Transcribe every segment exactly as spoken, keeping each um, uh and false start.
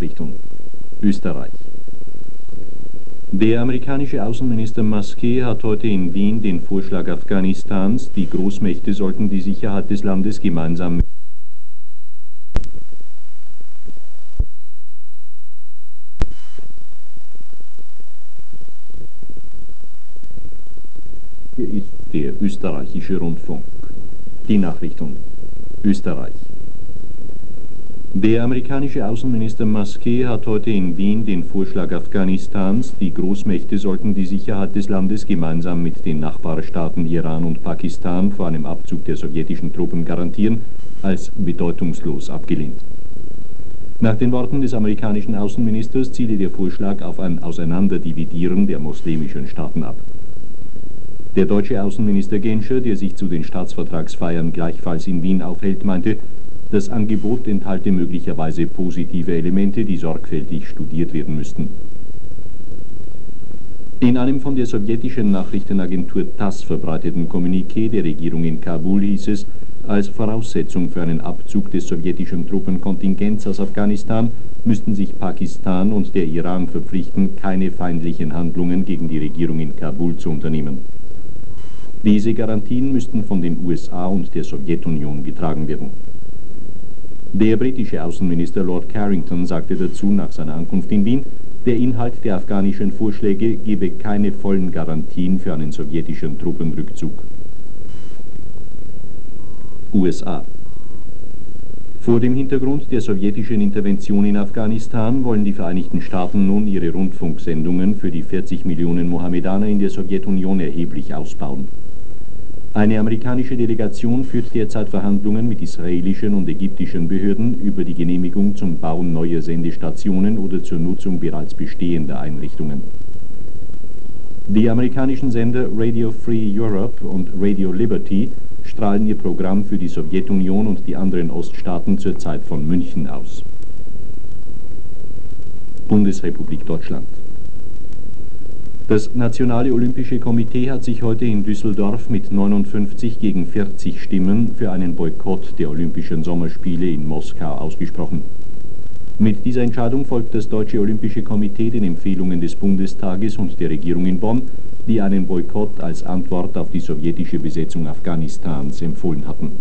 Nachrichten. Österreich. Der amerikanische Außenminister Masquet hat heute in Wien den Vorschlag Afghanistans, die Großmächte sollten die Sicherheit des Landes gemeinsam mit Hier ist der österreichische Rundfunk. Die Nachrichten. Österreich. Der amerikanische Außenminister Masquet hat heute in Wien den Vorschlag Afghanistans, die Großmächte sollten die Sicherheit des Landes gemeinsam mit den Nachbarstaaten Iran und Pakistan vor einem Abzug der sowjetischen Truppen garantieren, als bedeutungslos abgelehnt. Nach den Worten des amerikanischen Außenministers ziele der Vorschlag auf ein Auseinanderdividieren der muslimischen Staaten ab. Der deutsche Außenminister Genscher, der sich zu den Staatsvertragsfeiern gleichfalls in Wien aufhält, meinte, das Angebot enthalte möglicherweise positive Elemente, die sorgfältig studiert werden müssten. In einem von der sowjetischen Nachrichtenagentur TASS verbreiteten Kommuniqué der Regierung in Kabul hieß es, als Voraussetzung für einen Abzug des sowjetischen Truppenkontingents aus Afghanistan müssten sich Pakistan und der Iran verpflichten, keine feindlichen Handlungen gegen die Regierung in Kabul zu unternehmen. Diese Garantien müssten von den U S A und der Sowjetunion getragen werden. Der britische Außenminister Lord Carrington sagte dazu nach seiner Ankunft in Wien, der Inhalt der afghanischen Vorschläge gebe keine vollen Garantien für einen sowjetischen Truppenrückzug. U S A. Vor dem Hintergrund der sowjetischen Intervention in Afghanistan wollen die Vereinigten Staaten nun ihre Rundfunksendungen für die vierzig Millionen Mohammedaner in der Sowjetunion erheblich ausbauen. Eine amerikanische Delegation führt derzeit Verhandlungen mit israelischen und ägyptischen Behörden über die Genehmigung zum Bau neuer Sendestationen oder zur Nutzung bereits bestehender Einrichtungen. Die amerikanischen Sender Radio Free Europe und Radio Liberty strahlen ihr Programm für die Sowjetunion und die anderen Oststaaten zurzeit von München aus. Bundesrepublik Deutschland. Das Nationale Olympische Komitee hat sich heute in Düsseldorf mit neunundfünfzig gegen vierzig Stimmen für einen Boykott der Olympischen Sommerspiele in Moskau ausgesprochen. Mit dieser Entscheidung folgt das Deutsche Olympische Komitee den Empfehlungen des Bundestages und der Regierung in Bonn, die einen Boykott als Antwort auf die sowjetische Besetzung Afghanistans empfohlen hatten.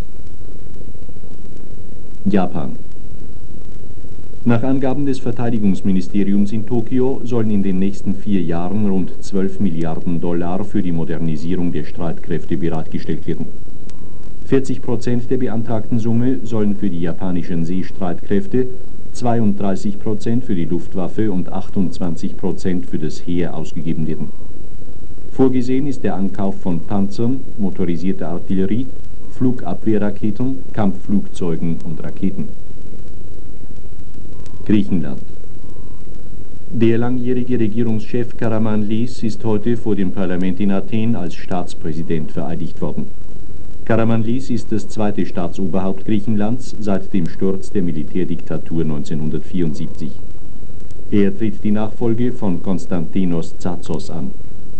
Japan. Nach Angaben des Verteidigungsministeriums in Tokio sollen in den nächsten vier Jahren rund zwölf Milliarden Dollar für die Modernisierung der Streitkräfte bereitgestellt werden. vierzig Prozent der beantragten Summe sollen für die japanischen Seestreitkräfte, zweiunddreißig Prozent für die Luftwaffe und achtundzwanzig Prozent für das Heer ausgegeben werden. Vorgesehen ist der Ankauf von Panzern, motorisierter Artillerie, Flugabwehrraketen, Kampfflugzeugen und Raketen. Griechenland. Der langjährige Regierungschef Karamanlis ist heute vor dem Parlament in Athen als Staatspräsident vereidigt worden. Karamanlis ist das zweite Staatsoberhaupt Griechenlands seit dem Sturz der Militärdiktatur neunzehnhundertvierundsiebzig. Er tritt die Nachfolge von Konstantinos Tsatsos an.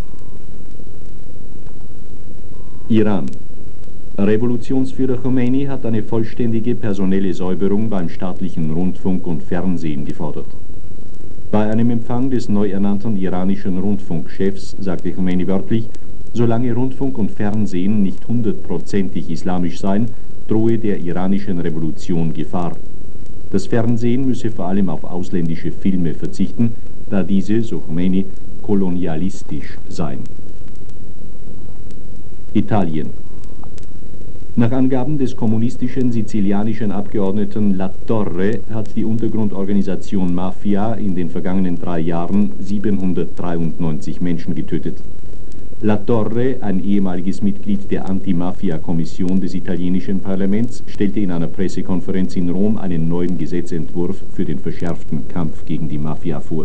Iran. Revolutionsführer Khomeini hat eine vollständige personelle Säuberung beim staatlichen Rundfunk und Fernsehen gefordert. Bei einem Empfang des neu ernannten iranischen Rundfunkchefs sagte Khomeini wörtlich, solange Rundfunk und Fernsehen nicht hundertprozentig islamisch seien, drohe der iranischen Revolution Gefahr. Das Fernsehen müsse vor allem auf ausländische Filme verzichten, da diese, so Khomeini, kolonialistisch seien. Italien. Nach Angaben des kommunistischen sizilianischen Abgeordneten La Torre hat die Untergrundorganisation Mafia in den vergangenen drei Jahren siebenhundertdreiundneunzig Menschen getötet. La Torre, ein ehemaliges Mitglied der Anti-Mafia-Kommission des italienischen Parlaments, stellte in einer Pressekonferenz in Rom einen neuen Gesetzentwurf für den verschärften Kampf gegen die Mafia vor.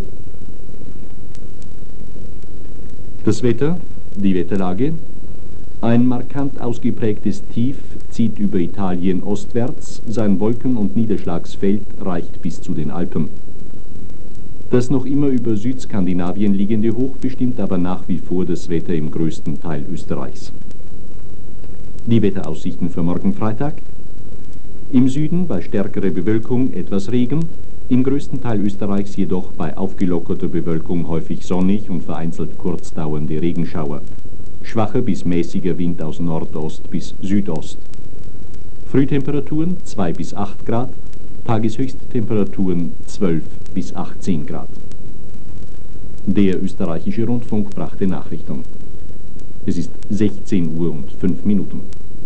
Das Wetter, die Wetterlage. Ein markant ausgeprägtes Tief zieht über Italien ostwärts, sein Wolken- und Niederschlagsfeld reicht bis zu den Alpen. Das noch immer über Südskandinavien liegende Hoch bestimmt aber nach wie vor das Wetter im größten Teil Österreichs. Die Wetteraussichten für morgen Freitag. Im Süden bei stärkerer Bewölkung etwas Regen, Im größten Teil Österreichs jedoch bei aufgelockerter Bewölkung häufig sonnig und vereinzelt kurzdauernde Regenschauer. Schwacher bis mäßiger Wind aus Nordost bis Südost. Frühtemperaturen zwei bis acht Grad, Tageshöchsttemperaturen zwölf bis achtzehn Grad. Der österreichische Rundfunk brachte Nachrichten. Es ist sechzehn Uhr und fünf Minuten.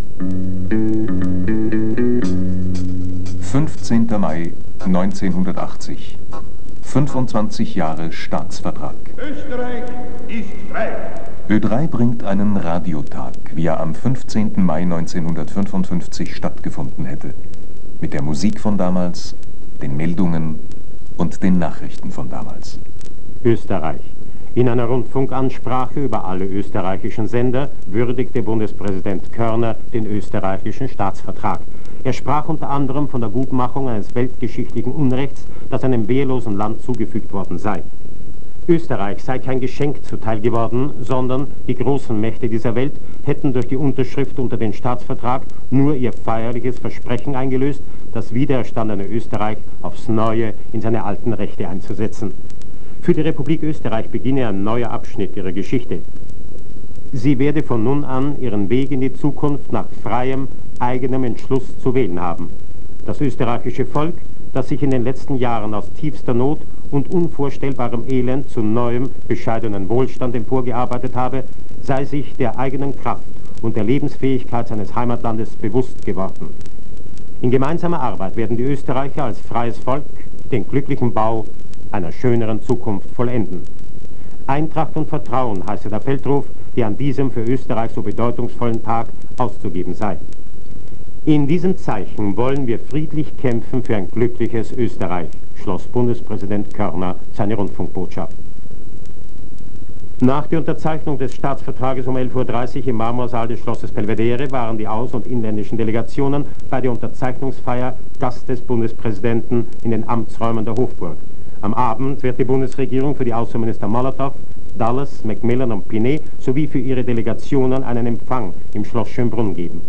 fünfzehnter Mai neunzehnhundertachtzig. fünfundzwanzig Jahre Staatsvertrag. Österreich ist frei. Ö drei bringt einen Radiotag, wie er am fünfzehnten Mai neunzehnhundertfünfundfünfzig stattgefunden hätte. Mit der Musik von damals, den Meldungen und den Nachrichten von damals. Österreich. In einer Rundfunkansprache über alle österreichischen Sender würdigte Bundespräsident Körner den österreichischen Staatsvertrag. Er sprach unter anderem von der Gutmachung eines weltgeschichtlichen Unrechts, das einem wehrlosen Land zugefügt worden sei. Österreich sei kein Geschenk zuteil geworden, sondern die großen Mächte dieser Welt hätten durch die Unterschrift unter den Staatsvertrag nur ihr feierliches Versprechen eingelöst, das wiedererstandene Österreich aufs Neue in seine alten Rechte einzusetzen. Für die Republik Österreich beginne ein neuer Abschnitt ihrer Geschichte. Sie werde von nun an ihren Weg in die Zukunft nach freiem, eigenem Entschluss zu wählen haben. Das österreichische Volk, das sich in den letzten Jahren aus tiefster Not und unvorstellbarem Elend zu neuem, bescheidenen Wohlstand emporgearbeitet habe, sei sich der eigenen Kraft und der Lebensfähigkeit seines Heimatlandes bewusst geworden. In gemeinsamer Arbeit werden die Österreicher als freies Volk den glücklichen Bau einer schöneren Zukunft vollenden. Eintracht und Vertrauen heiße der Feldruf, der an diesem für Österreich so bedeutungsvollen Tag auszugeben sei. In diesem Zeichen wollen wir friedlich kämpfen für ein glückliches Österreich, schloss Bundespräsident Körner seine Rundfunkbotschaft. Nach der Unterzeichnung des Staatsvertrages um elf Uhr dreißig im Marmorsaal des Schlosses Belvedere waren die aus- und inländischen Delegationen bei der Unterzeichnungsfeier Gast des Bundespräsidenten in den Amtsräumen der Hofburg. Am Abend wird die Bundesregierung für die Außenminister Molotow, Dulles, Macmillan und Pinet sowie für ihre Delegationen einen Empfang im Schloss Schönbrunn geben.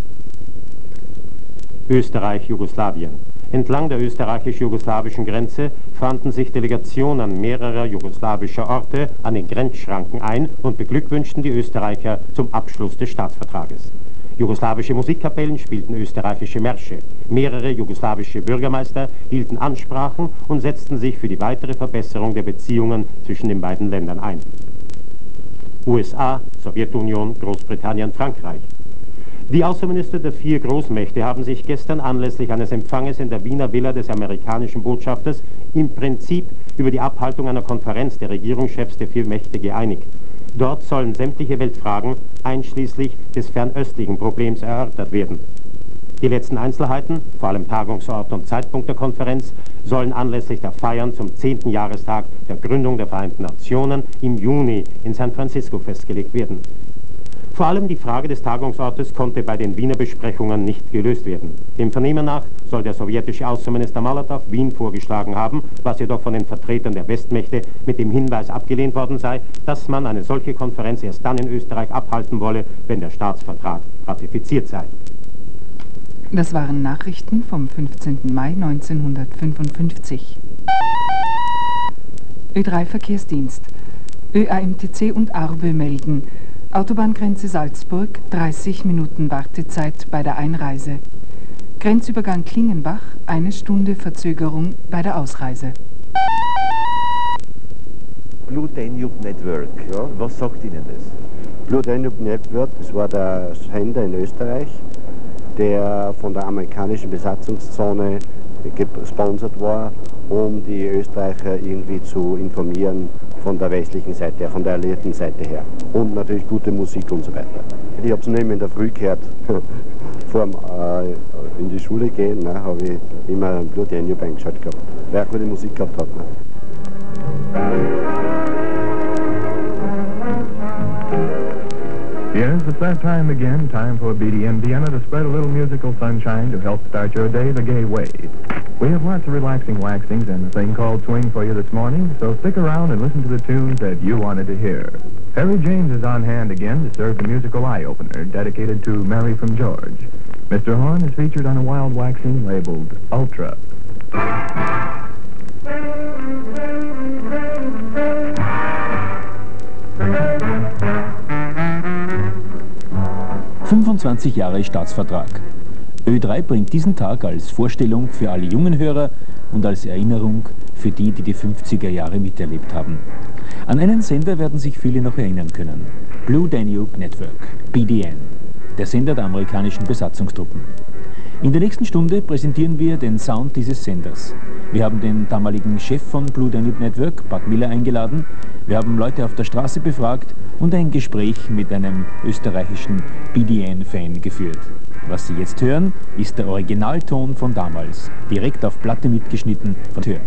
Österreich-Jugoslawien. Entlang der österreichisch-jugoslawischen Grenze fanden sich Delegationen mehrerer jugoslawischer Orte an den Grenzschranken ein und beglückwünschten die Österreicher zum Abschluss des Staatsvertrages. Jugoslawische Musikkapellen spielten österreichische Märsche. Mehrere jugoslawische Bürgermeister hielten Ansprachen und setzten sich für die weitere Verbesserung der Beziehungen zwischen den beiden Ländern ein. U S A, Sowjetunion, Großbritannien, Frankreich. Die Außenminister der vier Großmächte haben sich gestern anlässlich eines Empfanges in der Wiener Villa des amerikanischen Botschafters im Prinzip über die Abhaltung einer Konferenz der Regierungschefs der vier Mächte geeinigt. Dort sollen sämtliche Weltfragen, einschließlich des fernöstlichen Problems, erörtert werden. Die letzten Einzelheiten, vor allem Tagungsort und Zeitpunkt der Konferenz, sollen anlässlich der Feiern zum zehnten Jahrestag der Gründung der Vereinten Nationen im Juni in San Francisco festgelegt werden. Vor allem die Frage des Tagungsortes konnte bei den Wiener Besprechungen nicht gelöst werden. Dem Vernehmen nach soll der sowjetische Außenminister Molotow Wien vorgeschlagen haben, was jedoch von den Vertretern der Westmächte mit dem Hinweis abgelehnt worden sei, dass man eine solche Konferenz erst dann in Österreich abhalten wolle, wenn der Staatsvertrag ratifiziert sei. Das waren Nachrichten vom fünfzehnten Mai neunzehnhundertfünfundfünfzig. Ö drei Verkehrsdienst. Ö A M T C und Arbe melden. Autobahngrenze Salzburg, dreißig Minuten Wartezeit bei der Einreise. Grenzübergang Klingenbach, eine Stunde Verzögerung bei der Ausreise. Blue Danube Network, ja. Was sagt Ihnen das? Blue Danube Network, das war der Sender in Österreich, der von der amerikanischen Besatzungszone gesponsert war, um die Österreicher irgendwie zu informieren von der westlichen Seite her, von der alliierten Seite her. Und natürlich gute Musik und so weiter. Ich habe es nämlich in der Früh gehört, vor dem äh, in die Schule gehen, ne, habe ich immer Blue Danube eingeschaltet gehabt, weil er gute Musik gehabt hat. Ne. Yes, it's that time again, time for B D N Vienna to spread a little musical sunshine to help start your day the gay way. We have lots of relaxing waxings and a thing called swing for you this morning, so stick around and listen to the tunes that you wanted to hear. Harry James is on hand again to serve the musical eye-opener dedicated to Mary from George. Mister Horn is featured on a wild waxing labeled Ultra. fünfundzwanzig Jahre Staatsvertrag. Ö drei bringt diesen Tag als Vorstellung für alle jungen Hörer und als Erinnerung für die, die die fünfziger Jahre miterlebt haben. An einen Sender werden sich viele noch erinnern können. Blue Danube Network, B D N, der Sender der amerikanischen Besatzungstruppen. In der nächsten Stunde präsentieren wir den Sound dieses Senders. Wir haben den damaligen Chef von Blue Danube Network, Bud Miller, eingeladen. Wir haben Leute auf der Straße befragt und ein Gespräch mit einem österreichischen B D N-Fan geführt. Was Sie jetzt hören, ist der Originalton von damals, direkt auf Platte mitgeschnitten von Tür.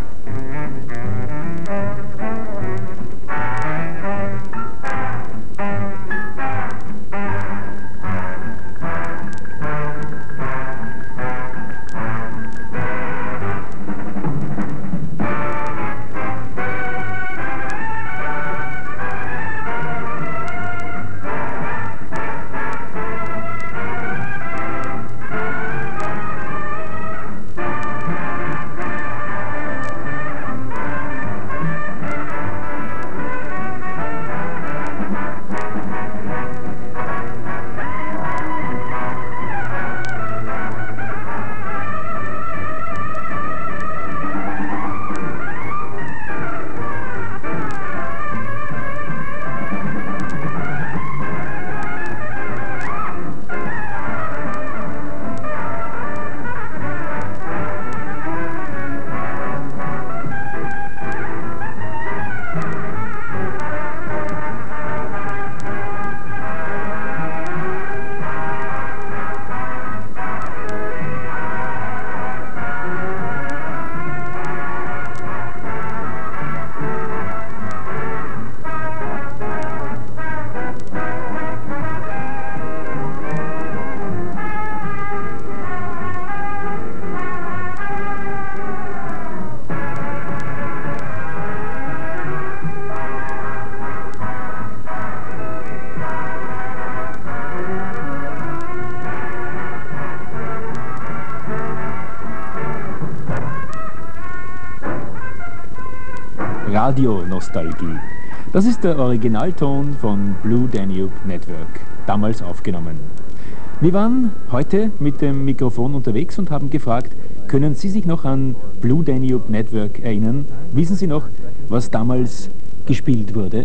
Radio-Nostalgie. Das ist der Originalton von Blue Danube Network, damals aufgenommen. Wir waren heute mit dem Mikrofon unterwegs und haben gefragt, können Sie sich noch an Blue Danube Network erinnern? Wissen Sie noch, was damals gespielt wurde?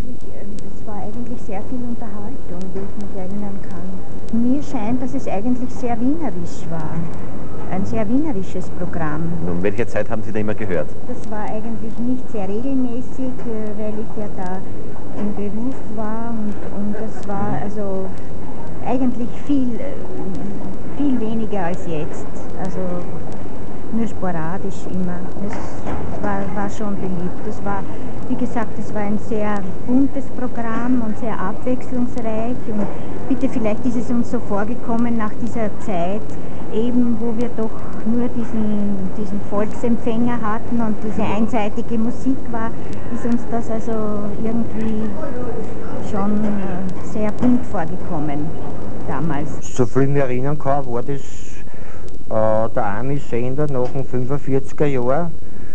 Es war eigentlich sehr viel Unterhaltung, wie ich mich erinnern kann. Mir scheint, dass es eigentlich sehr wienerisch war. Ein sehr wienerisches Programm. Und welche Zeit haben Sie da immer gehört? Das war eigentlich nicht sehr regelmäßig, weil ich ja da im Beruf war und, und das war also eigentlich viel, viel weniger als jetzt. Also nur sporadisch immer. Das war, war schon beliebt. Das war, wie gesagt, es war ein sehr buntes Programm und sehr abwechslungsreich. Und bitte, vielleicht ist es uns so vorgekommen nach dieser Zeit, eben wo wir doch nur diesen, diesen Volksempfänger hatten und diese einseitige Musik war, ist uns das also irgendwie schon sehr bunt vorgekommen damals. So viel mir erinnern kann, war das äh, der Ami-Sender nach den fünfundvierziger Jahren.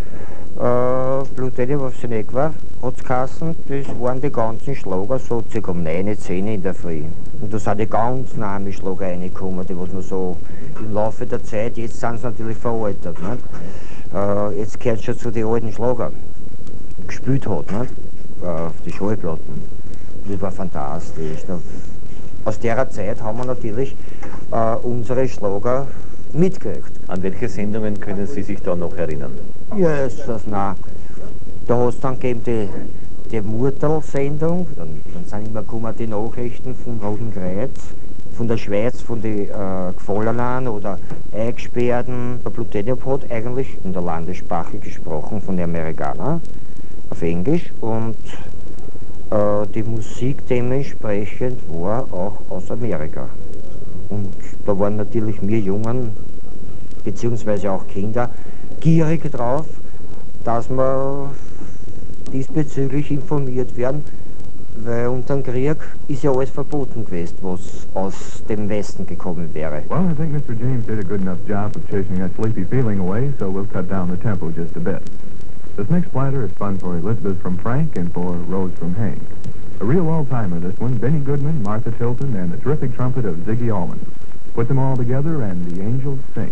Äh, Blue Danube auf Seneck war, hat es geheißen, das waren die ganzen Schlager so circa um neun, zehn in der Früh. Und da sind die ganzen Ami-Schlager reingekommen, die was man so im Laufe der Zeit, jetzt sind sie natürlich veraltet. Nicht? Äh, jetzt gehört es schon zu den alten Schlager, gespielt hat, nicht? Äh, auf die Schallplatten. Das war fantastisch. Da, aus der Zeit haben wir natürlich äh, unsere Schlager mitgekriegt. An welche Sendungen können Sie sich da noch erinnern? Ja, ist das, nein. Da hat es dann gegeben die, die Murtel-Sendung, dann, dann sind immer gekommen die Nachrichten vom Roten Kreuz, von der Schweiz, von den äh, Gefallenen oder Eingesperrten. Der Blue Danube hat eigentlich in der Landessprache gesprochen von den Amerikanern, auf Englisch, und äh, die Musik dementsprechend war auch aus Amerika. Und da waren natürlich wir Jungen, beziehungsweise auch Kinder, gierig drauf, dass wir diesbezüglich informiert werden, weil unter dem Krieg ist ja alles verboten gewesen, was aus dem Westen gekommen wäre. Well, I think Mister James did a good enough job of chasing that sleepy feeling away, so we'll cut down the tempo just a bit. This next platter is fun for Elizabeth from Frank and for Rose from Hank. A real old-timer, this one. Benny Goodman, Martha Tilton, and the terrific trumpet of Ziggy Allman. Put them all together, and the angels sing.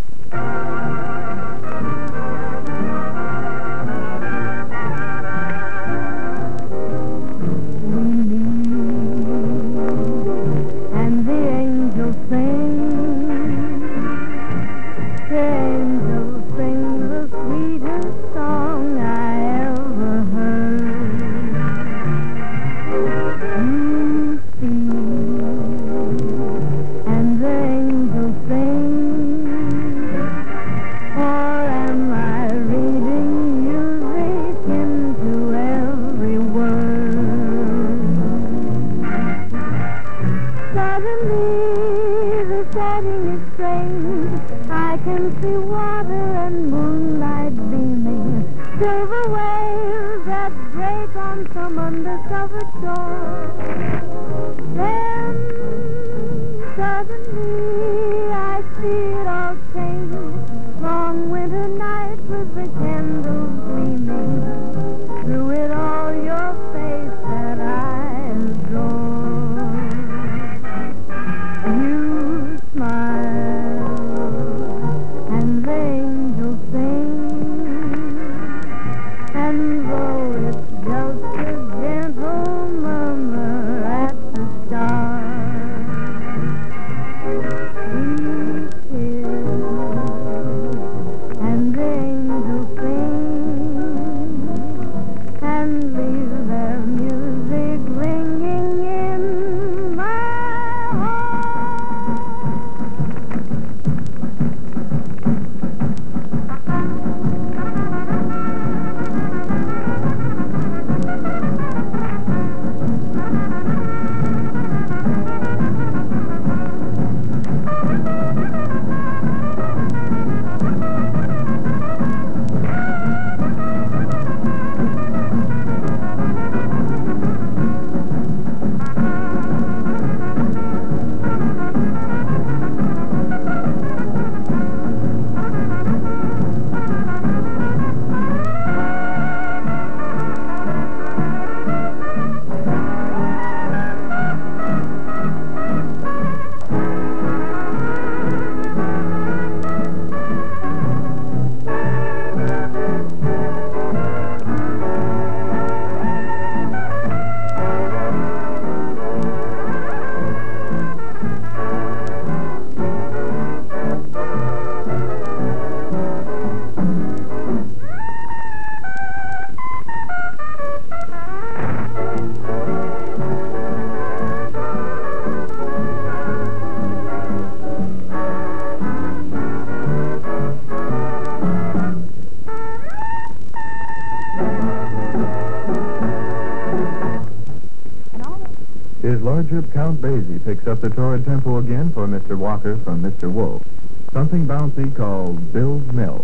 Count Basie picks up the torrid tempo again for Mister Walker from Mister Wolfe. Something bouncy called Bill's Mill.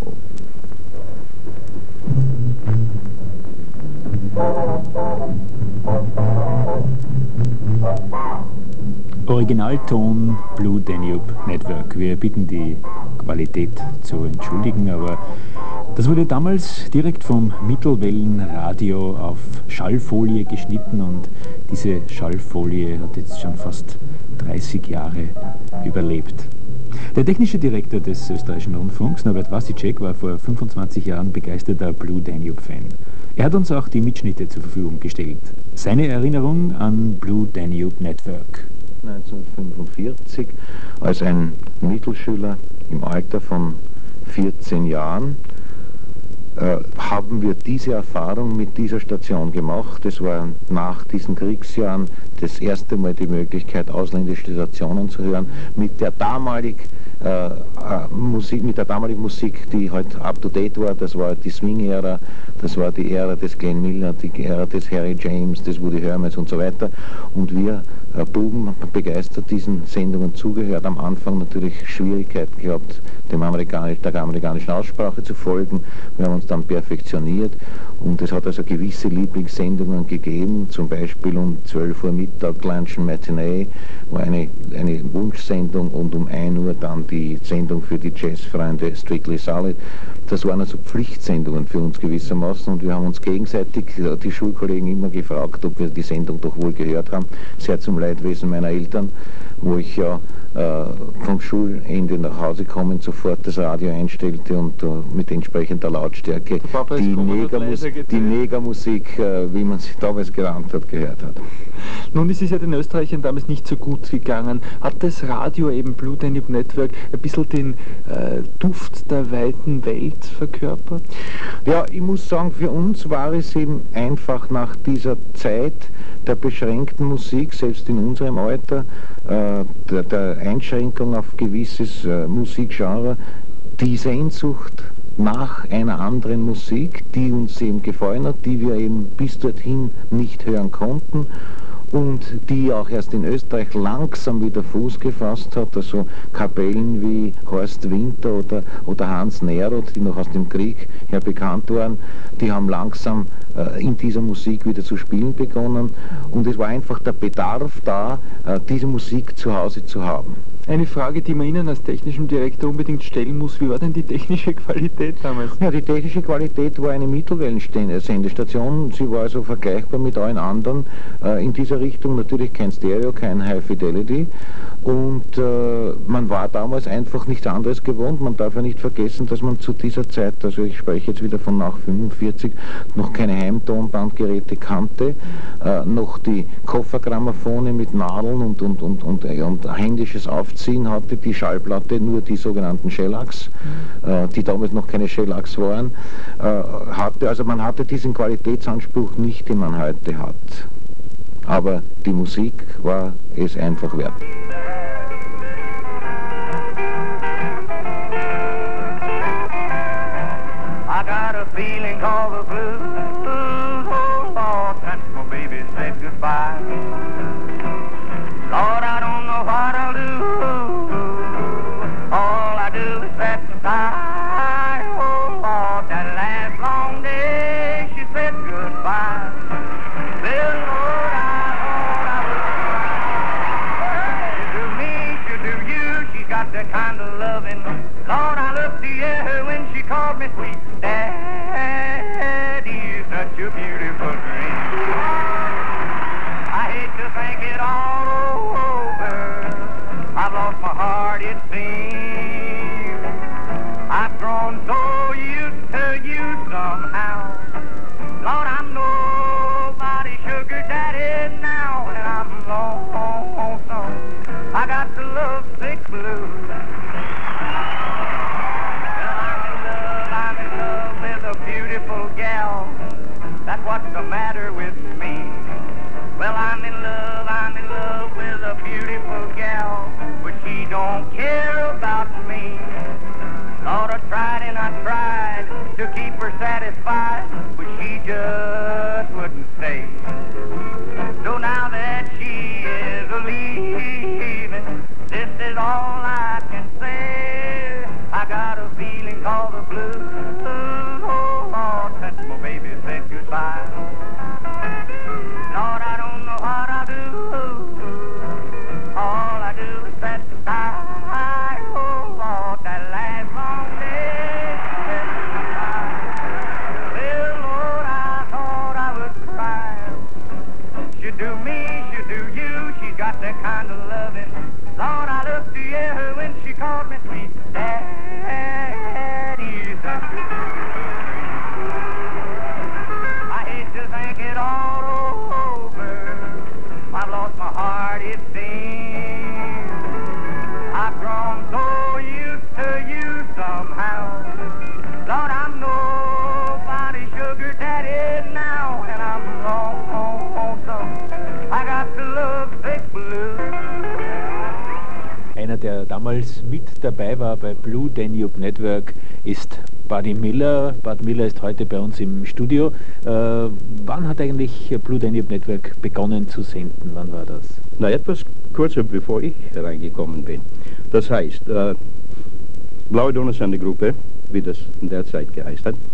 Originalton Blue Danube Network. Wir bitten die Qualität zu entschuldigen, aber das wurde damals direkt vom Mittelwellenradio auf Schallfolie geschnitten und diese Schallfolie hat jetzt schon fast dreißig Jahre überlebt. Der technische Direktor des österreichischen Rundfunks, Norbert Wasicek, war vor fünfundzwanzig Jahren begeisterter Blue Danube-Fan. Er hat uns auch die Mitschnitte zur Verfügung gestellt. Seine Erinnerung an Blue Danube Network. neunzehnhundertfünfundvierzig als ein Mittelschüler im Alter von vierzehn Jahren äh, haben wir diese Erfahrung mit dieser Station gemacht. Es war nach diesen Kriegsjahren das erste Mal die Möglichkeit, ausländische Stationen zu hören, mit der damalig äh, äh, Musik, mit der damaligen Musik, die halt up-to-date war. Das war die Swing-Ära, das war die Ära des Glenn Miller, die Ära des Harry James, des Woody Hermans und so weiter. Und wir äh, Buben begeistert diesen Sendungen zugehört, am Anfang natürlich Schwierigkeiten gehabt, dem Amerikanisch, der amerikanischen Aussprache zu folgen. Wir haben uns dann perfektioniert und es hat also gewisse Lieblingssendungen gegeben, zum Beispiel um zwölf Uhr Mittag Lunch Matinee, war eine, eine Wunschsendung und um ein Uhr dann die Sendung für die Jazzfreunde Strictly Solid. Das waren also Pflichtsendungen für uns gewissermaßen und wir haben uns gegenseitig, die Schulkollegen, immer gefragt, ob wir die Sendung doch wohl gehört haben, sehr zum Leidwesen meiner Eltern, wo ich ja äh, vom Schulende nach Hause kommend sofort das Radio einstellte und äh, mit entsprechender Lautstärke die, Negermus die Negermusik, äh, wie man sie damals gerannt hat, gehört hat. Nun ist es ja den Österreichern damals nicht so gut gegangen. Hat das Radio, eben Blue Danube Network, ein bisschen den äh, Duft der weiten Welt verkörpert? Ja, ich muss sagen, für uns war es eben einfach nach dieser Zeit der beschränkten Musik, selbst in unserem Alter, äh, der, der Einschränkung auf gewisses äh, Musikgenre, die Sehnsucht nach einer anderen Musik, die uns eben gefallen hat, die wir eben bis dorthin nicht hören konnten und die auch erst in Österreich langsam wieder Fuß gefasst hat, also Kapellen wie Horst Winter oder, oder Hans Neroth, die noch aus dem Krieg her bekannt waren, die haben langsam äh, in dieser Musik wieder zu spielen begonnen und es war einfach der Bedarf da, äh, diese Musik zu Hause zu haben. Eine Frage, die man Ihnen als technischem Direktor unbedingt stellen muss, wie war denn die technische Qualität damals? Ja, die technische Qualität war eine Mittelwellensendestation, sie war also vergleichbar mit allen anderen äh, in dieser Richtung, natürlich kein Stereo, kein High Fidelity und äh, man war damals einfach nichts anderes gewohnt. Man darf ja nicht vergessen, dass man zu dieser Zeit, also ich spreche jetzt wieder von nach fünfundvierzig, noch keine Heimtonbandgeräte kannte, äh, noch die Koffergrammophone mit Nadeln und, und, und, und, äh, und händisches Aufziehen hatte, die Schallplatte nur die sogenannten Shellacs, mhm. äh, die damals noch keine Shellacs waren, äh, hatte. Also man hatte diesen Qualitätsanspruch nicht, den man heute hat. Aber die Musik war es einfach wert. I got a feeling called the blues, oh Lord, since my baby said goodbye. Lord, I don't know what I'll do, all I do is sit and sigh. Oh Lord, that last long day she said goodbye. Well, Lord, I thought I would cry. She do me, she do you, she's got that kind of loving. Lord, I looked to you when she called me sweet Daddy, such a beautiful dream. I hate to think it all over, I've lost my heart it seems. I've grown so used to you somehow. Lord, I'm nobody's sugar daddy now, and I'm lonesome. I got the love sick blues. That's what's the matter with me. Well, I'm in love, I'm in love with a beautiful gal, but she don't care about me. Lord, I tried and I tried to keep her satisfied, but she just wouldn't stay. So now that she is leaving, this is all I can say. I got a feeling called the blues. Baby said goodbye. Lord, I don't know what I do. All I do is sit and sigh. Oh Lord, that last long day said goodbye. Well, Lord, I thought I would cry. She do me, she do you. She's got that kind of loving. Lord, I looked to you when she called me sweet Daddy. Think it all over, I've lost my heart it seems. I've grown so used to you somehow. Lord, I'm nobody's sugar daddy now, and I'm lonesome. I got the love sick blues. Einer, der damals mit dabei war bei Blue Danube Network, ist Buddy Miller. Bud Miller ist heute bei uns im Studio. Äh, wann hat eigentlich Blue Danube Network begonnen zu senden? Wann war das? Na, etwas kürzer, bevor ich reingekommen bin. Das heißt, äh, Blaue Donnersendegruppe, wie das in der Zeit geheißt hat,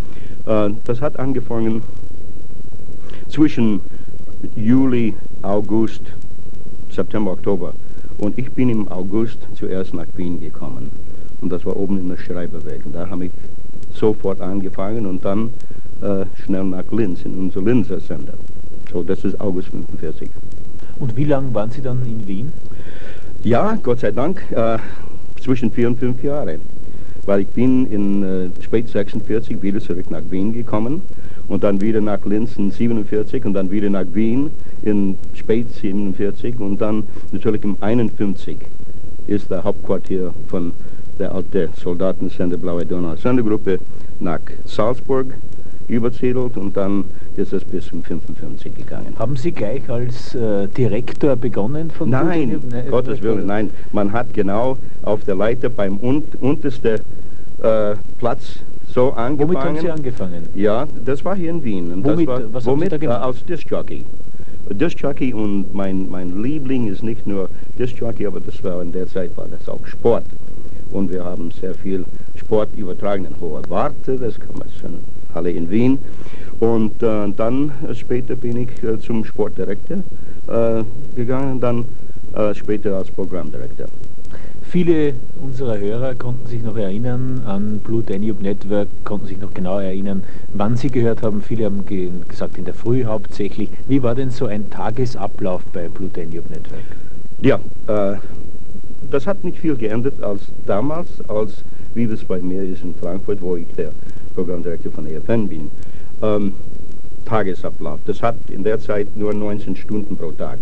Äh, das hat angefangen zwischen Juli, August, September, Oktober. Und ich bin im August zuerst nach Wien gekommen. Und das war oben in der Schreiberweg. Und da habe ich sofort angefangen und dann äh, schnell nach Linz, in unser Linzer Sender. So, das ist August fünfundvierzig. Und wie lange waren Sie dann in Wien? Ja, Gott sei Dank, äh, zwischen vier und fünf Jahre. Weil ich bin in äh, spät sechsundvierzig wieder zurück nach Wien gekommen und dann wieder nach Linz in siebenundvierzig und dann wieder nach Wien in spät siebenundvierzig und dann natürlich im einundfünfzig ist der Hauptquartier von der alten Soldatensender Blaue Donau Sendergruppe nach Salzburg übersiedelt und dann ist es bis zum fünfundfünfzig gegangen. Haben Sie gleich als äh, Direktor begonnen von Nein, nein, Gottes Willen, nein. Man hat genau auf der Leiter beim un untersten äh, Platz so angefangen. Womit haben Sie angefangen? Ja, das war hier in Wien. Und womit das war, was haben womit, Sie da gemacht? Äh, als Diskjockey. Diskjockey und mein, mein Liebling ist nicht nur Diskjockey, aber das war in der Zeit war das auch Sport. Und wir haben sehr viel Sport übertragen in Hohe Warte, das kann man schon alle in Wien. Und äh, dann äh, später bin ich äh, zum Sportdirektor äh, gegangen, dann äh, später als Programmdirektor. Viele unserer Hörer konnten sich noch erinnern an Blue Danube Network, konnten sich noch genau erinnern, wann sie gehört haben. Viele haben ge gesagt, in der Früh hauptsächlich. Wie war denn so ein Tagesablauf bei Blue Danube Network? Ja, äh, das hat nicht viel geändert als damals, als wie das bei mir ist in Frankfurt, wo ich der Programmdirektor von E F N bin. Ähm, Tagesablauf. Das hat in der Zeit nur neunzehn Stunden pro Tag.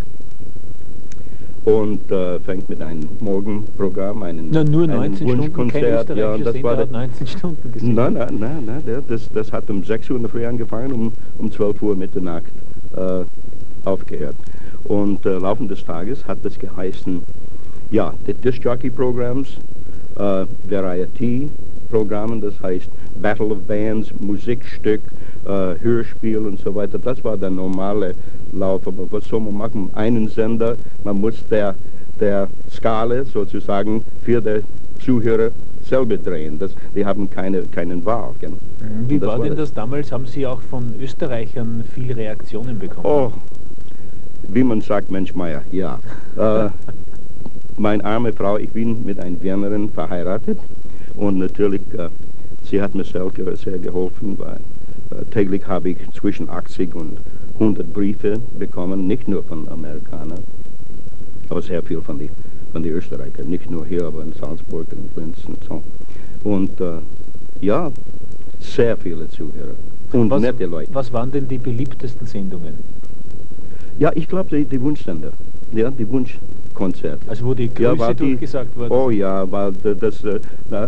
Und äh, fängt mit einem Morgenprogramm, einen, Na, nur neunzehn einen Stunden, kein Wunschkonzert. Ja, und das war hat neunzehn Stunden gesehen. Nein, nein, nein, nein das, das hat um sechs Uhr in der Früh angefangen, um, um zwölf Uhr Mitternacht äh, aufgehört. Und äh, Laufen des Tages hat das geheißen, ja, die Disc-Jockey-Programms, äh, Variety-Programmen, das heißt Battle of Bands, Musikstück, äh, Hörspiel und so weiter. Das war der normale Lauf. Aber was soll man machen? Einen Sender, man muss der, der Skala sozusagen für den Zuhörer selber drehen. Das, die haben keine, keinen Wahl. Gell? Wie war, war denn das damals? Haben Sie auch von Österreichern viele Reaktionen bekommen? Oh, wie man sagt, Mensch Meier, ja. äh, meine arme Frau, ich bin mit einer Wienerin verheiratet und natürlich, äh, sie hat mir sehr, sehr geholfen, weil äh, täglich habe ich zwischen achtzig und hundert Briefe bekommen, nicht nur von Amerikanern, aber sehr viel von den von die Österreichern, nicht nur hier, aber in Salzburg und Linz und so. Und äh, ja, sehr viele Zuhörer und was, nette Leute. Was waren denn die beliebtesten Sendungen? Ja, ich glaube, die, die Wunschsender, ja, die Wunschkonzerte. Also wo die Grüße ja, durchgesagt wurden? Oh ja, weil das, äh,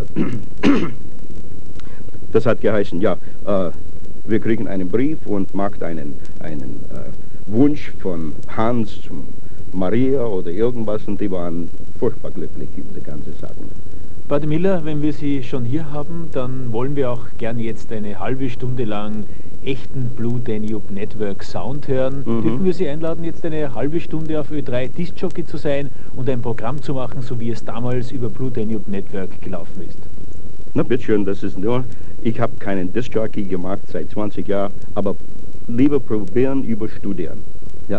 das hat geheißen, ja, äh, wir kriegen einen Brief und macht einen, einen äh, Wunsch von Hans zum Maria oder irgendwas und die waren furchtbar glücklich über die ganze Sache. Bad Miller, wenn wir Sie schon hier haben, dann wollen wir auch gerne jetzt eine halbe Stunde lang echten Blue Danube Network Sound hören. Mhm. Dürfen wir Sie einladen, jetzt eine halbe Stunde auf Ö drei Disc-Jockey zu sein und ein Programm zu machen, so wie es damals über Blue Danube Network gelaufen ist? Na bitteschön, das ist nur, ich habe keinen Disc-Jockey gemacht seit zwanzig Jahren, aber lieber probieren über studieren. Ja?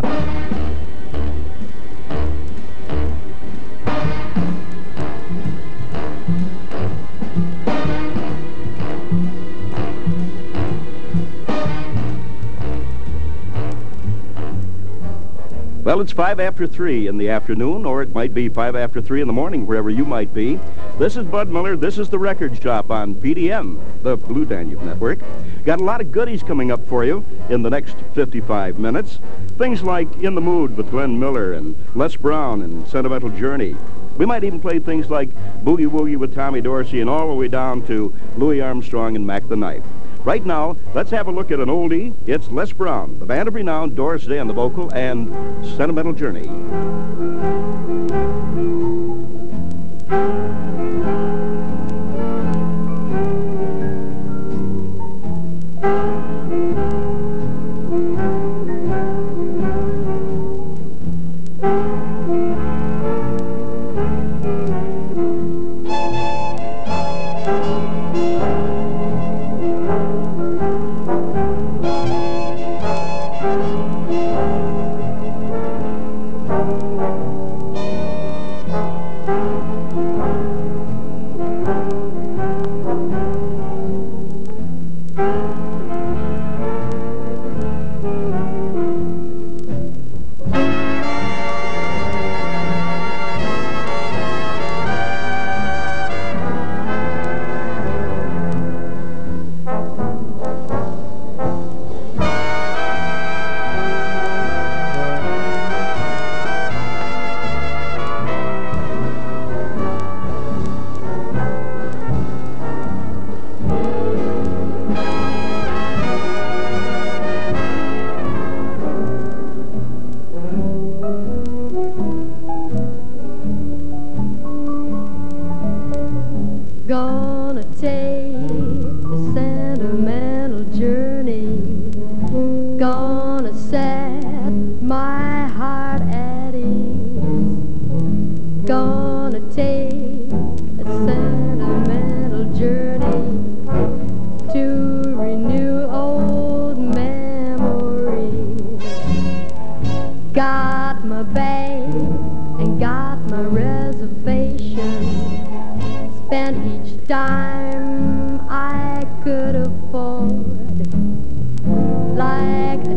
Well, it's five after three in the afternoon, or it might be five after three in the morning, wherever you might be. This is Bud Miller. This is the Record Shop on B D M, the Blue Danube Network. Got a lot of goodies coming up for you in the next fifty-five minutes. Things like In the Mood with Glenn Miller and Les Brown and Sentimental Journey. We might even play things like Boogie Woogie with Tommy Dorsey and all the way down to Louis Armstrong and Mac the Knife. Right now, let's have a look at an oldie. It's Les Brown, the band of renown, Doris Day on the vocal, and Sentimental Journey.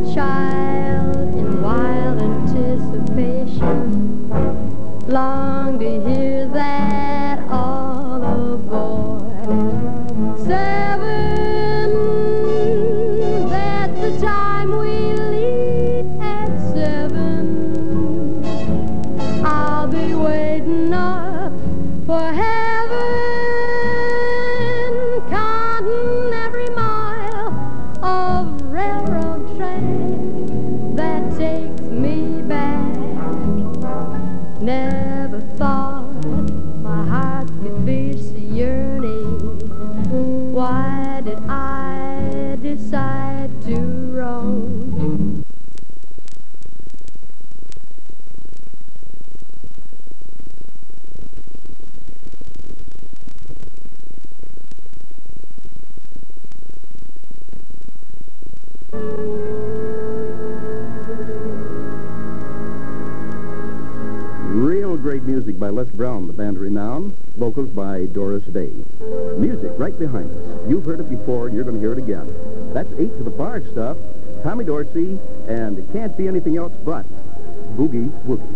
child in wild anticipation, long to hear that all aboard. Seven, that's the time we leave at seven. I'll be waiting up for heaven, counting every mile of railroad train that takes me back. Never thought my heart could be so yearning. Why did I decide to roam? Real great music by Les Brown, the band renowned. Vocals by Doris Day. Music right behind us. You've heard it before, and you're going to hear it again. That's eight to the bar stuff. Tommy Dorsey, and it can't be anything else but Boogie Woogie.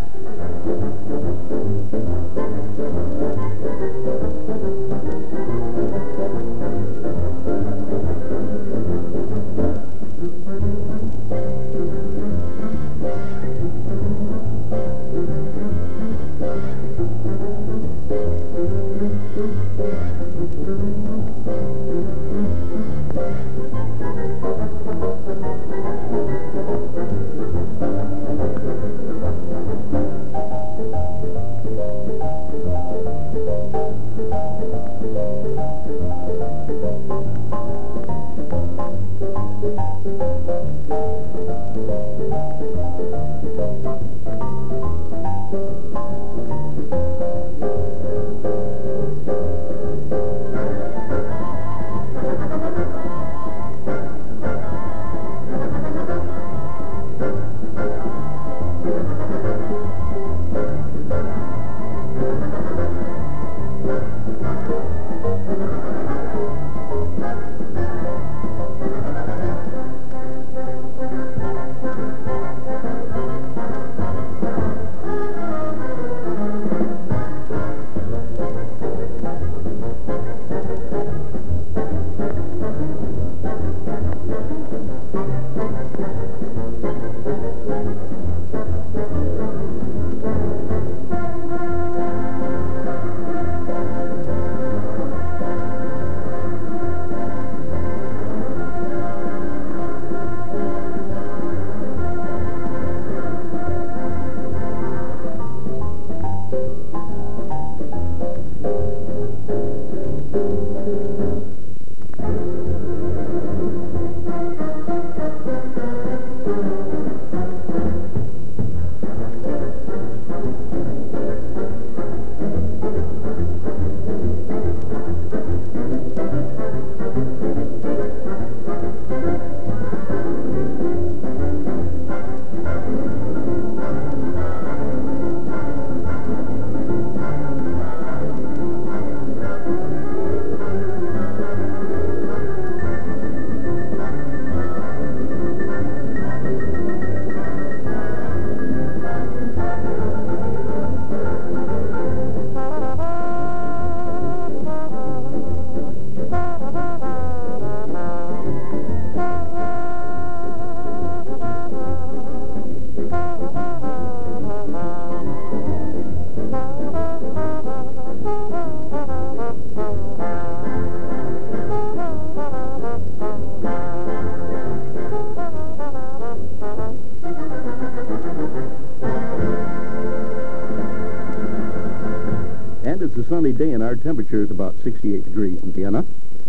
It's a sunny day, and our temperature is about sixty-eight degrees in Vienna.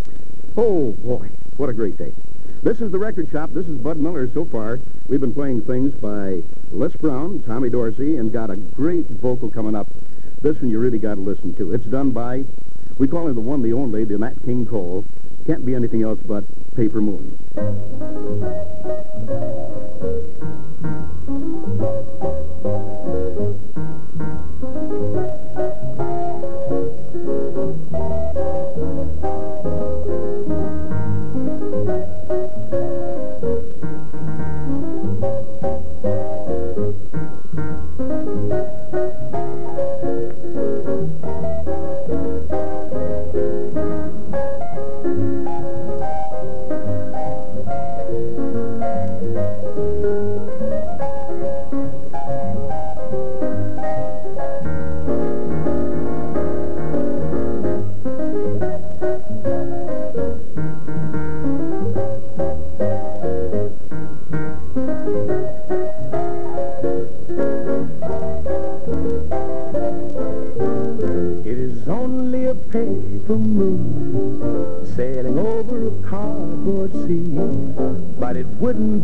Oh, boy, what a great day. This is the Record Shop. This is Bud Miller. So far, we've been playing things by Les Brown, Tommy Dorsey, and got a great vocal coming up. This one you really got to listen to. It's done by, we call him the one, the only, the Nat King Cole. Can't be anything else but Paper Moon.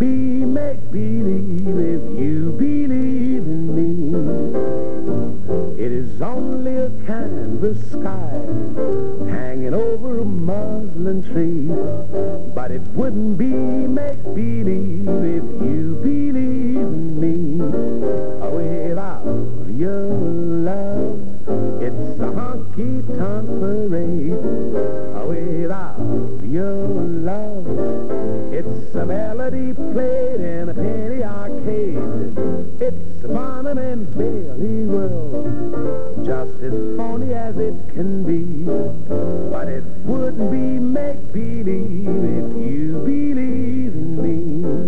be make-believe if you believe in me. It is only a canvas sky hanging over a muslin tree, but it wouldn't be make-believe if you believe in me. Without your love, it's a honky-tonk parade. Without your love, it's a melody played in a penny arcade. It's a Barnum and Bailey world, just as phony as it can be. But it wouldn't be make-believe if you believe in me.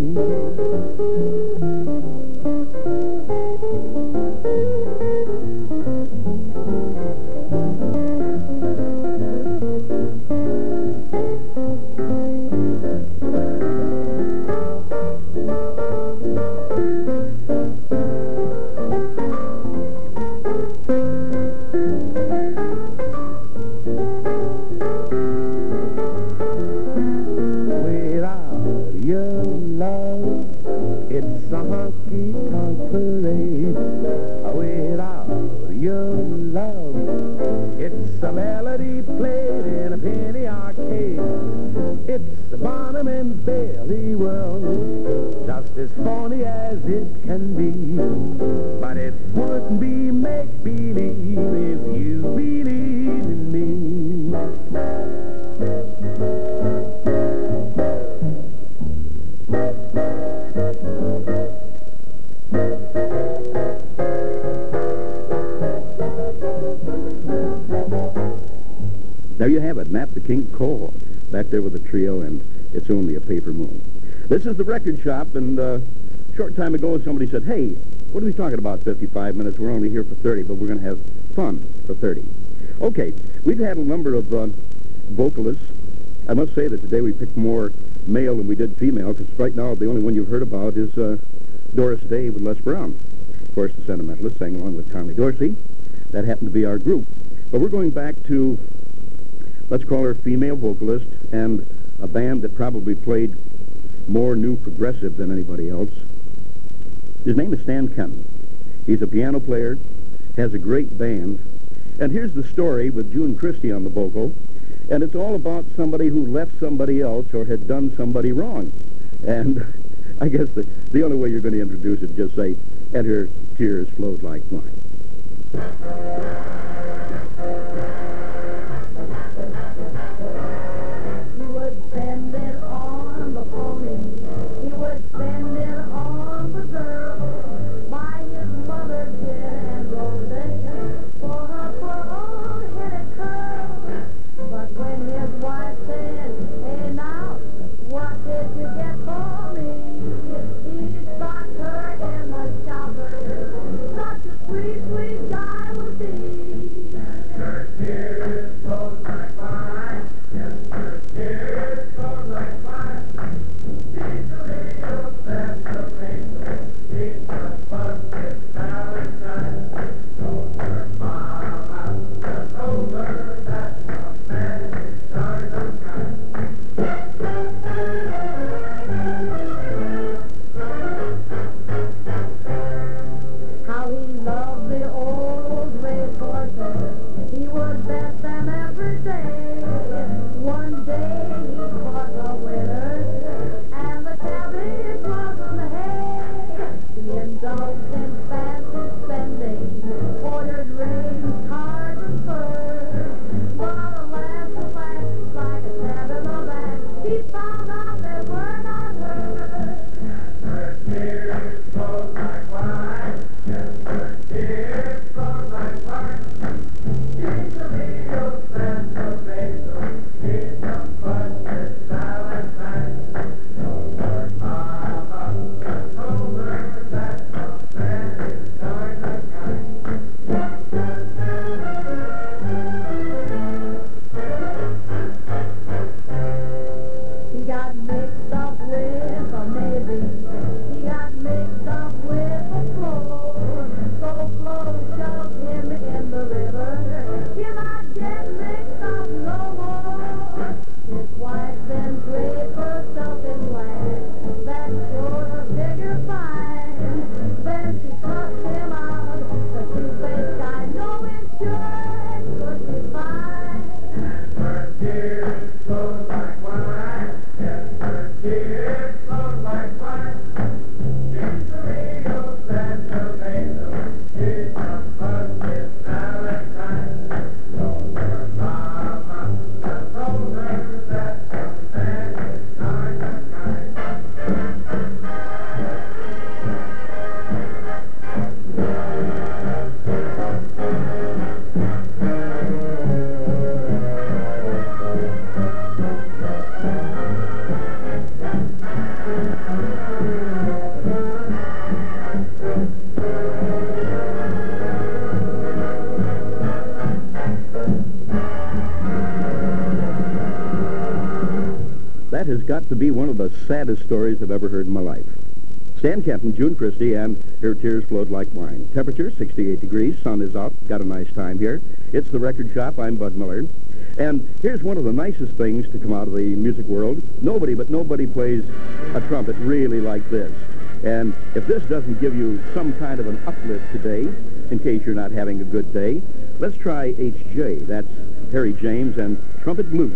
There you have it, Nat the King Cole, back there with the trio, and It's Only a Paper Moon. This is the record shop, and uh, a short time ago somebody said, hey, what are we talking about fifty-five minutes? We're only here for thirty, but we're going to have fun for thirty. Okay, we've had a number of uh, vocalists. I must say that today we picked more male than we did female, because right now the only one you've heard about is uh, Doris Day with Les Brown. Of course, the Sentimentalists sang along with Tommy Dorsey. That happened to be our group. But we're going back to, let's call her a female vocalist, and a band that probably played more new progressive than anybody else. His name is Stan Kenton. He's a piano player, has a great band, and here's the story with June Christie on the vocal, and it's all about somebody who left somebody else or had done somebody wrong. And I guess the, the only way you're going to introduce it is just say, and her tears flowed like wine. He would spend it on the pony. He would spend it on the girl. By his mother did and rode it for her for all headed curls. But when his wife said, hey now, what did you get for me? He stuck her in the shopper. Such a sweet, sweet guy was he. to be one of the saddest stories I've ever heard in my life. Stan Kenton, June Christie, and Her Tears Flowed Like Wine. Temperature, sixty-eight degrees. Sun is up. Got a nice time here. It's the Record Shop. I'm Bud Miller. And here's one of the nicest things to come out of the music world. Nobody, but nobody plays a trumpet really like this. And if this doesn't give you some kind of an uplift today, in case you're not having a good day, let's try H J. That's Harry James and Trumpet Blues.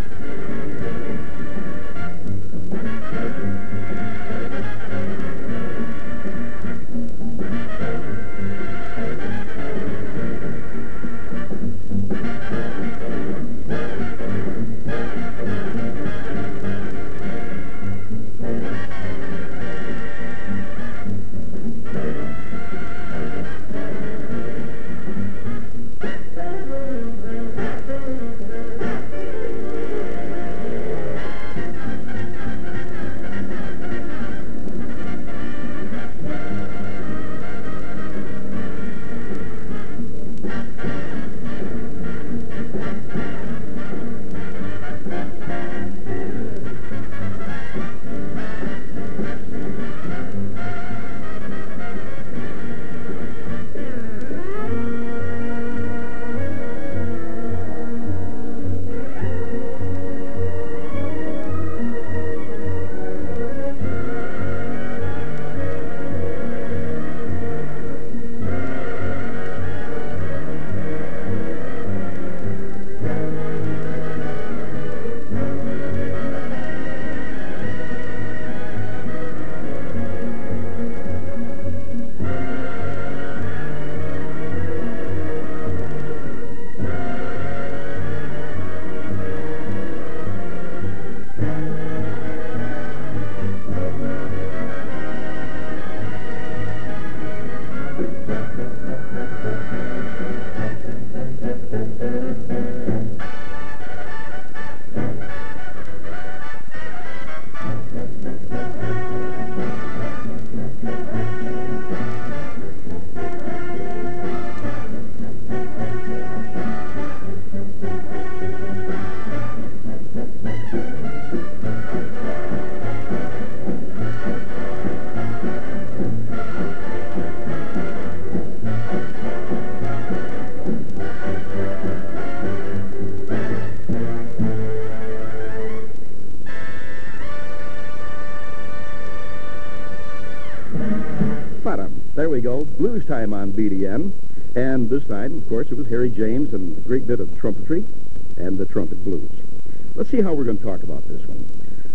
There we go, blues time on B D M. And this time, of course, it was Harry James and a great bit of trumpetry and the trumpet blues. Let's see how we're going to talk about this one.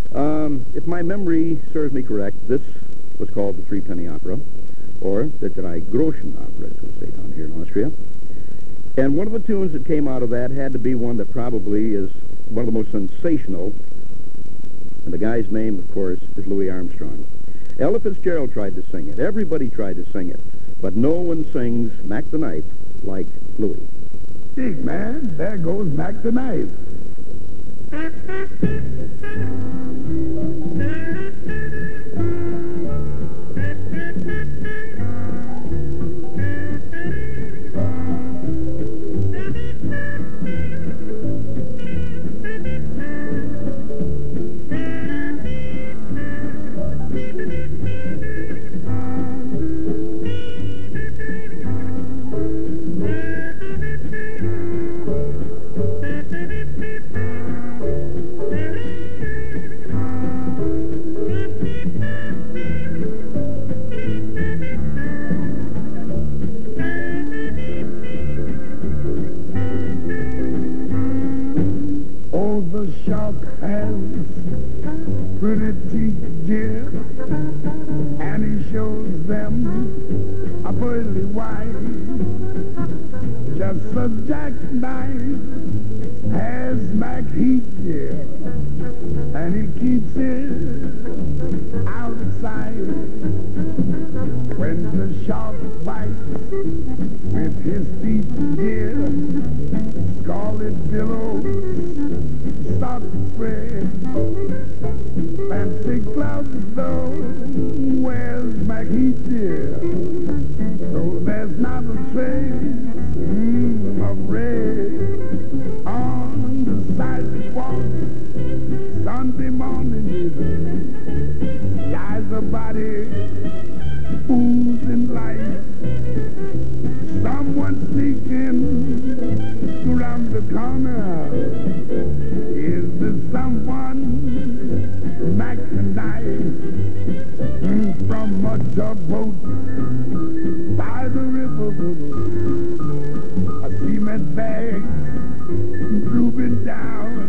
Um, if my memory serves me correct, this was called the Three Penny Opera, or the Drei Groschen Opera, as we say down here in Austria. And one of the tunes that came out of that had to be one that probably is one of the most sensational, and the guy's name, of course, is Louis Armstrong. Ella Fitzgerald tried to sing it. Everybody tried to sing it. But no one sings Mac the Knife like Louis. Big man, there goes Mac the Knife. Sunday morning is body oozing life. Someone sneaking around the corner. Is there someone Mac the knife from a tugboat by the river? A cement bag drooping down.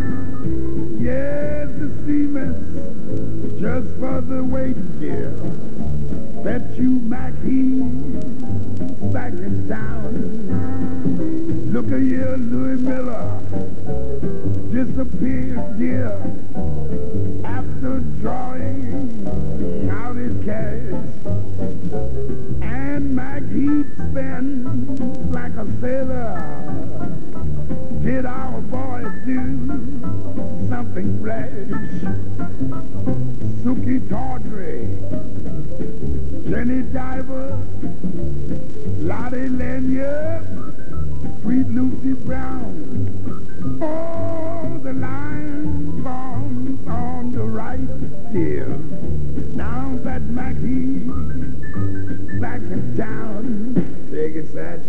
Yes, the cement just for the weight here. Bet you Mac he's back in town. Look at here, Louis Miller disappeared here after drawing out his cash. And Mac he'd spend like a sailor. Did our boy do something rash? Suki Tawdry, Jenny Diver, Lottie Lanyard, Sweet Lucy Brown. All the line forms on the right still. Now that Mackie's back in town, take it, Satch.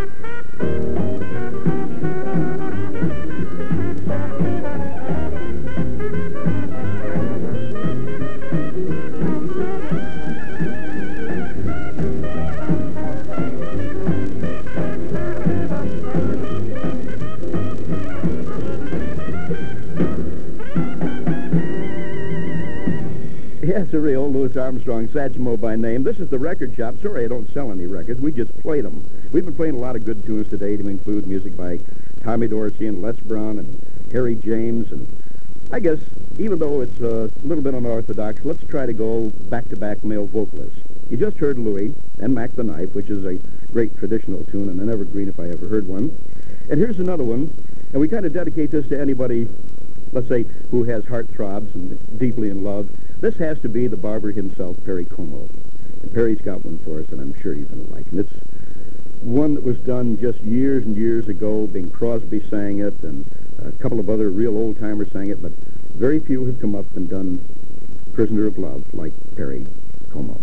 Yes, sir, old Louis Armstrong, Satchmo by name. This is the record shop. Sorry I don't sell any records. We just played them. We've been playing a lot of good tunes today to include music by Tommy Dorsey and Les Brown and Harry James. And I guess, even though it's a little bit unorthodox, let's try to go back-to-back male vocalists. You just heard Louis and Mac the Knife, which is a great traditional tune and an evergreen if I ever heard one. And here's another one, and we kind of dedicate this to anybody, let's say, who has heartthrobs and deeply in love. This has to be the barber himself, Perry Como. And Perry's got one for us, and I'm sure he's going to like it. It's one that was done just years and years ago. Bing Crosby sang it, and a couple of other real old-timers sang it, but very few have come up and done Prisoner of Love like Perry Como.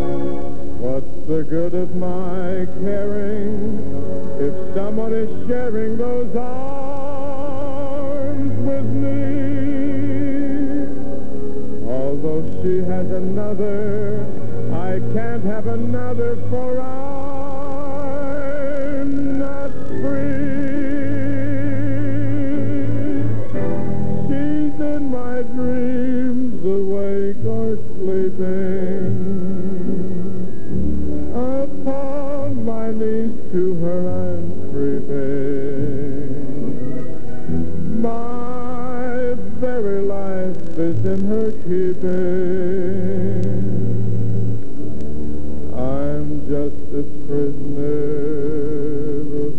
Good of my caring if someone is sharing sharing those arms with me. Although she has another, I can't have another, for I'm not free. She's in my dreams, awake or sleeping. Upon my knees to her I'm creeping. My very life is in her keeping. I'm just a prisoner of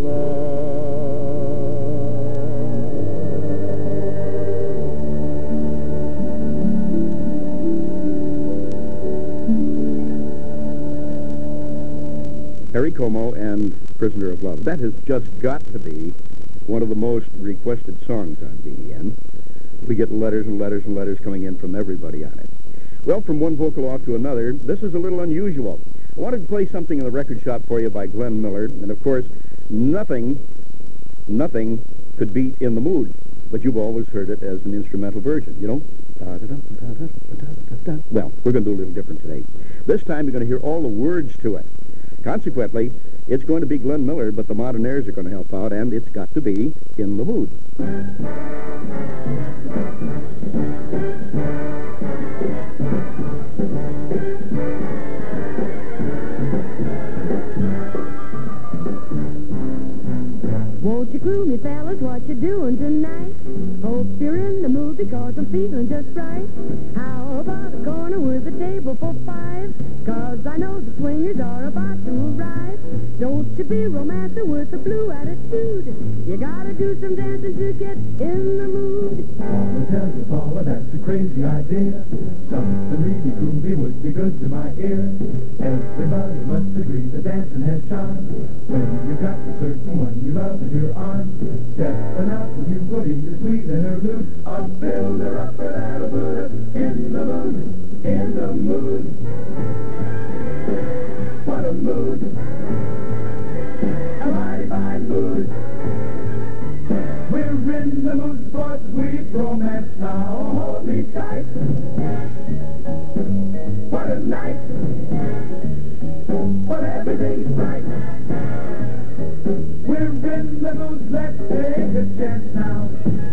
Perry Como and Prisoner of Love. That has just got to be one of the most requested songs on B D N. We get letters and letters and letters coming in from everybody on it. Well, from one vocal off to another, this is a little unusual. I wanted to play something in the record shop for you by Glenn Miller, and of course, nothing, nothing could beat In the Mood, but you've always heard it as an instrumental version, you know? Well, we're going to do a little different today. This time you're going to hear all the words to it. Consequently, it's going to be Glenn Miller, but the Modernaires are going to help out, and it's got to be In the Mood. Won't you gloomy fellas, what you doing tonight? Hope you're in the mood because I'm feeling just right. How about a corner with a table for five? Cause I know the swingers are about to arrive. Don't you be romancing with a blue attitude. You gotta do some dancing to get in the mood. I'll tell you, Paula, that's a crazy idea. Something really groovy would be good to my ear. Everybody must agree that dancing has charm. When you've got a certain one you love in your arms, stepping out with you put in your sweet interlude. I'll build her up for that'll put her in the mood, in the mood. What a mood, a mighty fine mood. We're in the mood for sweet romance now. Hold me tight. What a night, when everything's right. We're in the mood, let's take a chance now.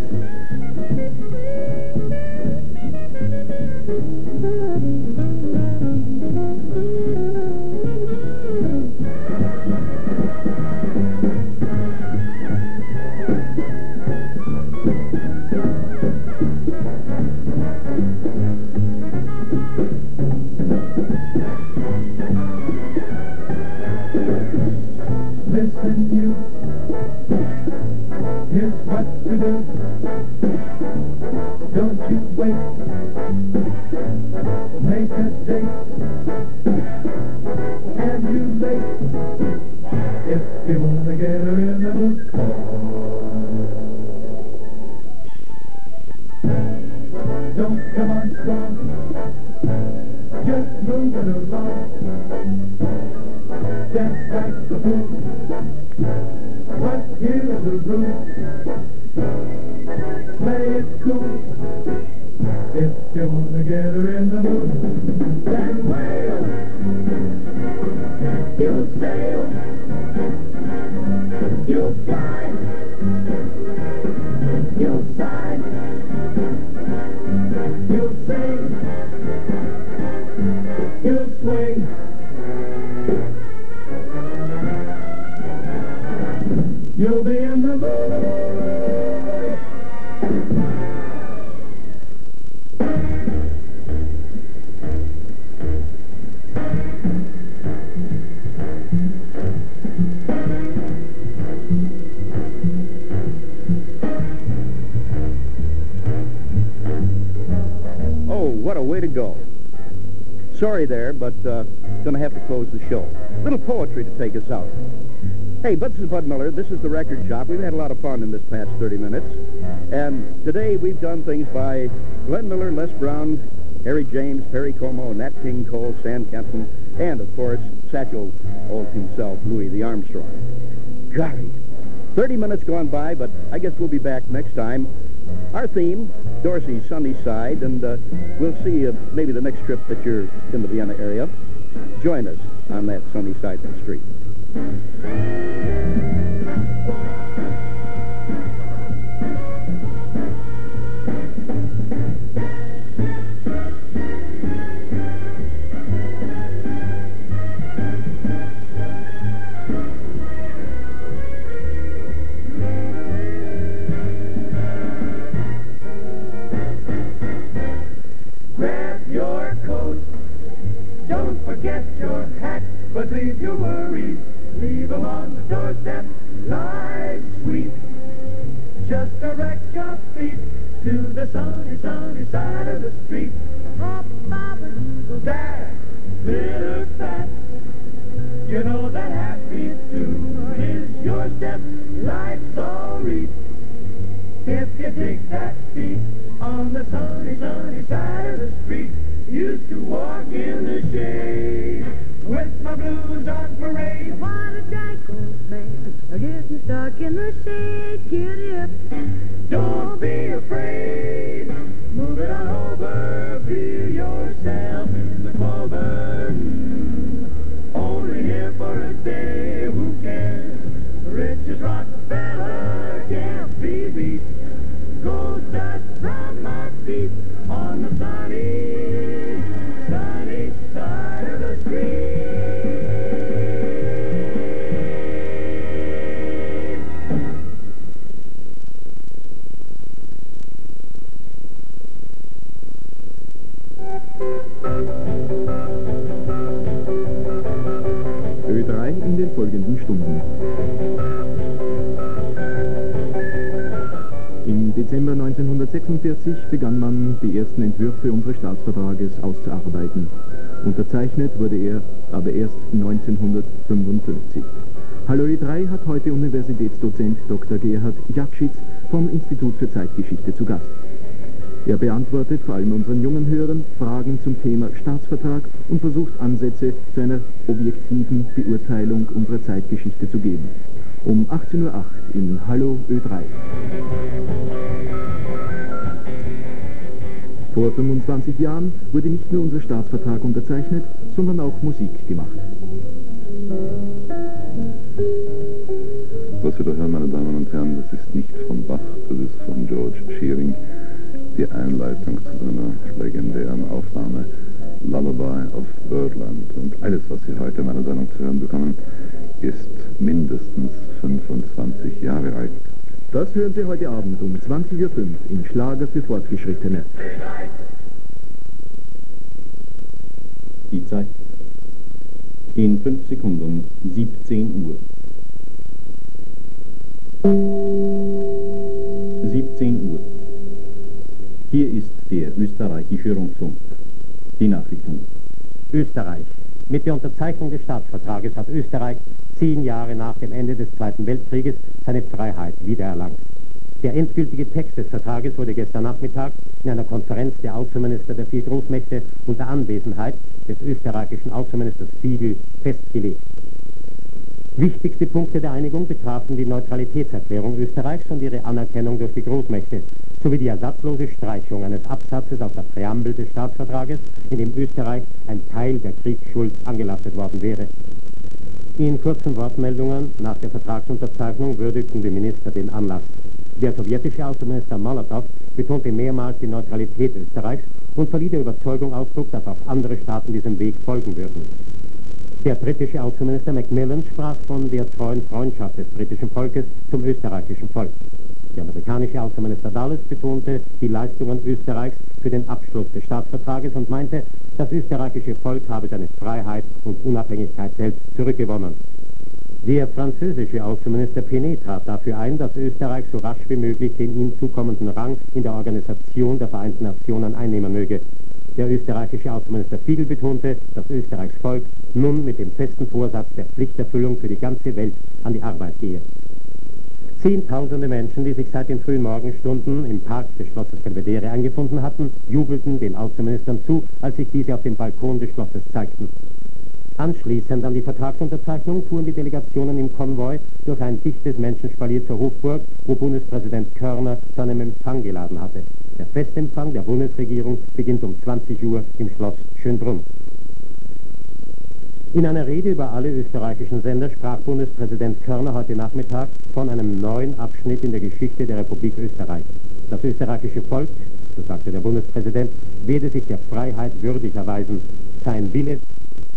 Listen, you, here's what to do. Don't you wait, make a date, emulate, if you want to get her in the mood. Don't come on strong, just move it along. Dance like the fool. But here's the rule. Play it cool. If you want to get her in the mood, then wail. You'll sail. You'll fly. You'll sigh. You'll sing. You'll swing. You'll be in the mood. Oh, what a way to go. Sorry there, but uh, gonna have to close the show. Little poetry to take us out. Hey, this is Bud Miller. This is the Record Shop. We've had a lot of fun in this past thirty minutes. And today we've done things by Glenn Miller, Les Brown, Harry James, Perry Como, Nat King Cole, Stan Kenton, and, of course, Satchel Old himself, Louis the Armstrong. Golly, thirty minutes gone by, but I guess we'll be back next time. Our theme, Dorsey's Sunny Side, and uh, we'll see uh, maybe the next trip that you're in the Vienna area. Join us on that sunny side of the street. Forget your hat, but leave your worries. Leave them on the doorstep. Life's sweet. Just direct your feet to the sunny, sunny side of the street. Hop, bop, and dad, little fat. You know that happy too is your step. Life's all read. If you take that beat on the sunny, sunny side of the street. Used to walk in the shade with my blues on parade. What a dank old man, getting stuck in the shade. Get up, don't be afraid. Move it on over, feel yourself in the clover. Only here for a day, who cares? Rich as Rockefeller, can't be beat. Gold dust from my feet on the sunny side of the street. Ö drei in den folgenden Stunden. Im Dezember neunzehnhundertsechsundvierzig begann man, die ersten Entwürfe unseres Staatsvertrages auszuarbeiten. Unterzeichnet wurde er aber erst neunzehnhundertfünfundfünfzig. Hallo Ö drei hat heute Universitätsdozent Doktor Gerhard Jakschitz vom Institut für Zeitgeschichte zu Gast. Er beantwortet vor allem unseren jungen Hörern Fragen zum Thema Staatsvertrag und versucht Ansätze zu einer objektiven Beurteilung unserer Zeitgeschichte zu geben. Um achtzehn Uhr acht in Hallo Ö drei. Vor fünfundzwanzig Jahren wurde nicht nur unser Staatsvertrag unterzeichnet, sondern auch Musik gemacht. Was wir da hören, meine Damen und Herren, das ist nicht von Bach, das ist von George Shearing, die Einleitung zu seiner legendären Aufnahme Lullaby of Birdland. Und alles, was Sie heute in meiner Sendung zu hören bekommen, ist mindestens fünfundzwanzig Jahre alt. Das hören Sie heute Abend um zwanzig Uhr fünf in Schlager für Fortgeschrittene. Die Zeit. In fünf Sekunden siebzehn Uhr. siebzehn Uhr. Hier ist der österreichische Rundfunk. Die Nachrichten. Österreich. Mit der Unterzeichnung des Staatsvertrages hat Österreich zehn Jahre nach dem Ende des Zweiten Weltkrieges seine Freiheit wiedererlangt. Der endgültige Text des Vertrages wurde gestern Nachmittag in einer Konferenz der Außenminister der vier Großmächte unter Anwesenheit des österreichischen Außenministers Fiegel festgelegt. Wichtigste Punkte der Einigung betrafen die Neutralitätserklärung Österreichs und ihre Anerkennung durch die Großmächte, sowie die ersatzlose Streichung eines Absatzes aus der Präambel des Staatsvertrages, in dem Österreich ein Teil der Kriegsschuld angelastet worden wäre. In kurzen Wortmeldungen nach der Vertragsunterzeichnung würdigten die Minister den Anlass. Der sowjetische Außenminister Molotow betonte mehrmals die Neutralität Österreichs und verlieh der Überzeugung Ausdruck, dass auch andere Staaten diesem Weg folgen würden. Der britische Außenminister Macmillan sprach von der treuen Freundschaft des britischen Volkes zum österreichischen Volk. Der amerikanische Außenminister Dulles betonte die Leistungen Österreichs für den Abschluss des Staatsvertrages und meinte, das österreichische Volk habe seine Freiheit und Unabhängigkeit selbst zurückgewonnen. Der französische Außenminister Penet trat dafür ein, dass Österreich so rasch wie möglich den ihm zukommenden Rang in der Organisation der Vereinten Nationen einnehmen möge. Der österreichische Außenminister Fiegel betonte, dass Österreichs Volk nun mit dem festen Vorsatz der Pflichterfüllung für die ganze Welt an die Arbeit gehe. Zehntausende Menschen, die sich seit den frühen Morgenstunden im Park des Schlosses Belvedere eingefunden hatten, jubelten den Außenministern zu, als sich diese auf dem Balkon des Schlosses zeigten. Anschließend an die Vertragsunterzeichnung fuhren die Delegationen im Konvoi durch ein dichtes Menschenspalier zur Hofburg, wo Bundespräsident Körner zu einem Empfang geladen hatte. Der Festempfang der Bundesregierung beginnt um zwanzig Uhr im Schloss Schönbrunn. In einer Rede über alle österreichischen Sender sprach Bundespräsident Körner heute Nachmittag von einem neuen Abschnitt in der Geschichte der Republik Österreich. Das österreichische Volk, so sagte der Bundespräsident, werde sich der Freiheit würdig erweisen. Sein Wille